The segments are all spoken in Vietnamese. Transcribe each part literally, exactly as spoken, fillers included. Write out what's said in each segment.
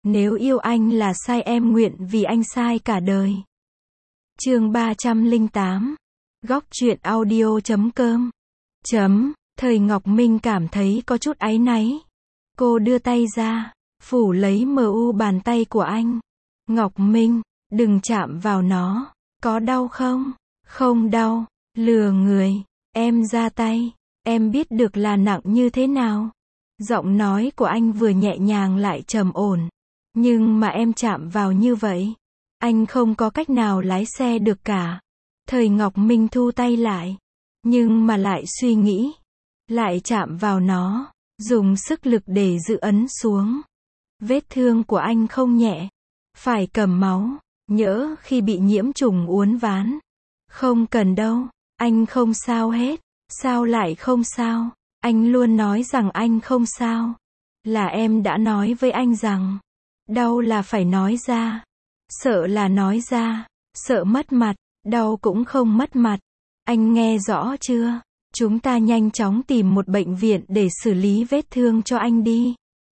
Nếu yêu anh là sai em nguyện vì anh sai cả đời. Chương ba trăm lẻ tám. Góc truyện audio chấm com. Chấm. Thời Ngọc Minh cảm thấy có chút áy náy. Cô đưa tay ra, phủ lấy mờ u bàn tay của anh. Ngọc Minh, đừng chạm vào nó. Có đau không? Không đau. Lừa người. Em ra tay. Em biết được là nặng như thế nào. Giọng nói của anh vừa nhẹ nhàng lại trầm ổn. Nhưng mà em chạm vào như vậy, anh không có cách nào lái xe được cả. Thời Ngọc Minh thu tay lại. Nhưng mà lại suy nghĩ. Lại chạm vào nó. Dùng sức lực để giữ ấn xuống. Vết thương của anh không nhẹ. Phải cầm máu. Nhỡ khi bị nhiễm trùng uốn ván. Không cần đâu. Anh không sao hết. Sao lại không sao? Anh luôn nói rằng anh không sao. Là em đã nói với anh rằng. Đau là phải nói ra. Sợ là nói ra. Sợ mất mặt. Đau cũng không mất mặt. Anh nghe rõ chưa? Chúng ta nhanh chóng tìm một bệnh viện để xử lý vết thương cho anh đi.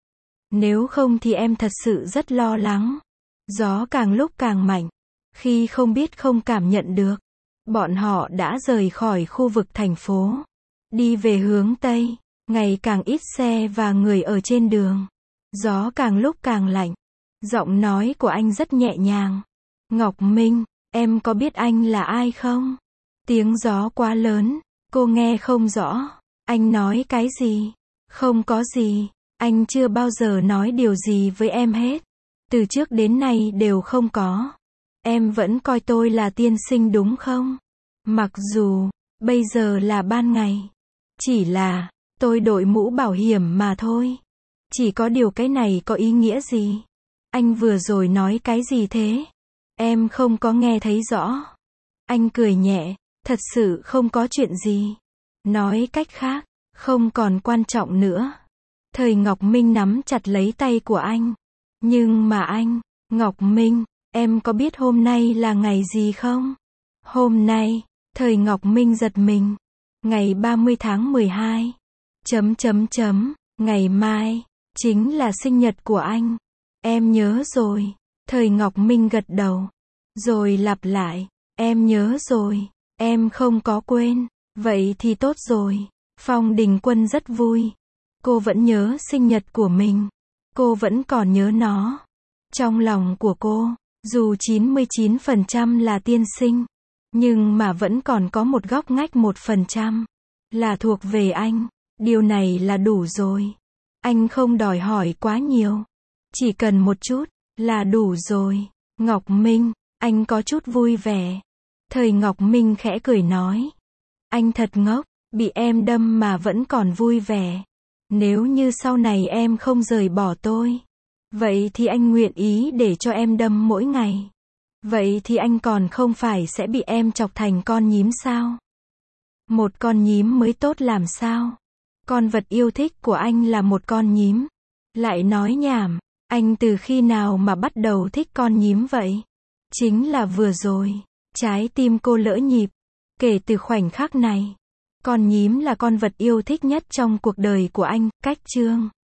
Nếu không thì em thật sự rất lo lắng. Gió càng lúc càng mạnh. Khi không biết không cảm nhận được. Bọn họ đã rời khỏi khu vực thành phố. Đi về hướng Tây. Ngày càng ít xe và người ở trên đường. Gió càng lúc càng lạnh. Giọng nói của anh rất nhẹ nhàng. Ngọc Minh, em có biết anh là ai không? Tiếng gió quá lớn. Cô nghe không rõ. Anh nói cái gì? Không có gì. Anh chưa bao giờ nói điều gì với em hết. Từ trước đến nay đều không có. Em vẫn coi tôi là tiên sinh đúng không? Mặc dù, bây giờ là ban ngày. Chỉ là, tôi đội mũ bảo hiểm mà thôi. Chỉ có điều cái này có ý nghĩa gì? Anh vừa rồi nói cái gì thế? Em không có nghe thấy rõ. Anh cười nhẹ, thật sự không có chuyện gì. Nói cách khác, không còn quan trọng nữa. Thời Ngọc Minh nắm chặt lấy tay của anh. Nhưng mà anh, Ngọc Minh, em có biết hôm nay là ngày gì không? Hôm nay, Thời Ngọc Minh giật mình. Ngày ba mươi tháng mười hai. Chấm chấm chấm, ngày mai, chính là sinh nhật của anh. Em nhớ rồi. Thời Ngọc Minh gật đầu. Rồi lặp lại. Em nhớ rồi. Em không có quên. Vậy thì tốt rồi. Phong Đình Quân rất vui. Cô vẫn nhớ sinh nhật của mình. Cô vẫn còn nhớ nó. Trong lòng của cô, dù chín mươi chín phần trăm là tiên sinh, nhưng mà vẫn còn có một góc ngách một phần trăm là thuộc về anh. Điều này là đủ rồi. Anh không đòi hỏi quá nhiều. Chỉ cần một chút, là đủ rồi. Ngọc Minh, anh có chút vui vẻ. Thời Ngọc Minh khẽ cười nói. Anh thật ngốc, bị em đâm mà vẫn còn vui vẻ. Nếu như sau này em không rời bỏ tôi, vậy thì anh nguyện ý để cho em đâm mỗi ngày. Vậy thì anh còn không phải sẽ bị em chọc thành con nhím sao? Một con nhím mới tốt làm sao? Con vật yêu thích của anh là một con nhím. Lại nói nhảm, anh từ khi nào mà bắt đầu thích con nhím vậy? Chính là vừa rồi. Trái tim cô lỡ nhịp. Kể từ khoảnh khắc này, con nhím là con vật yêu thích nhất trong cuộc đời của anh. Cách chương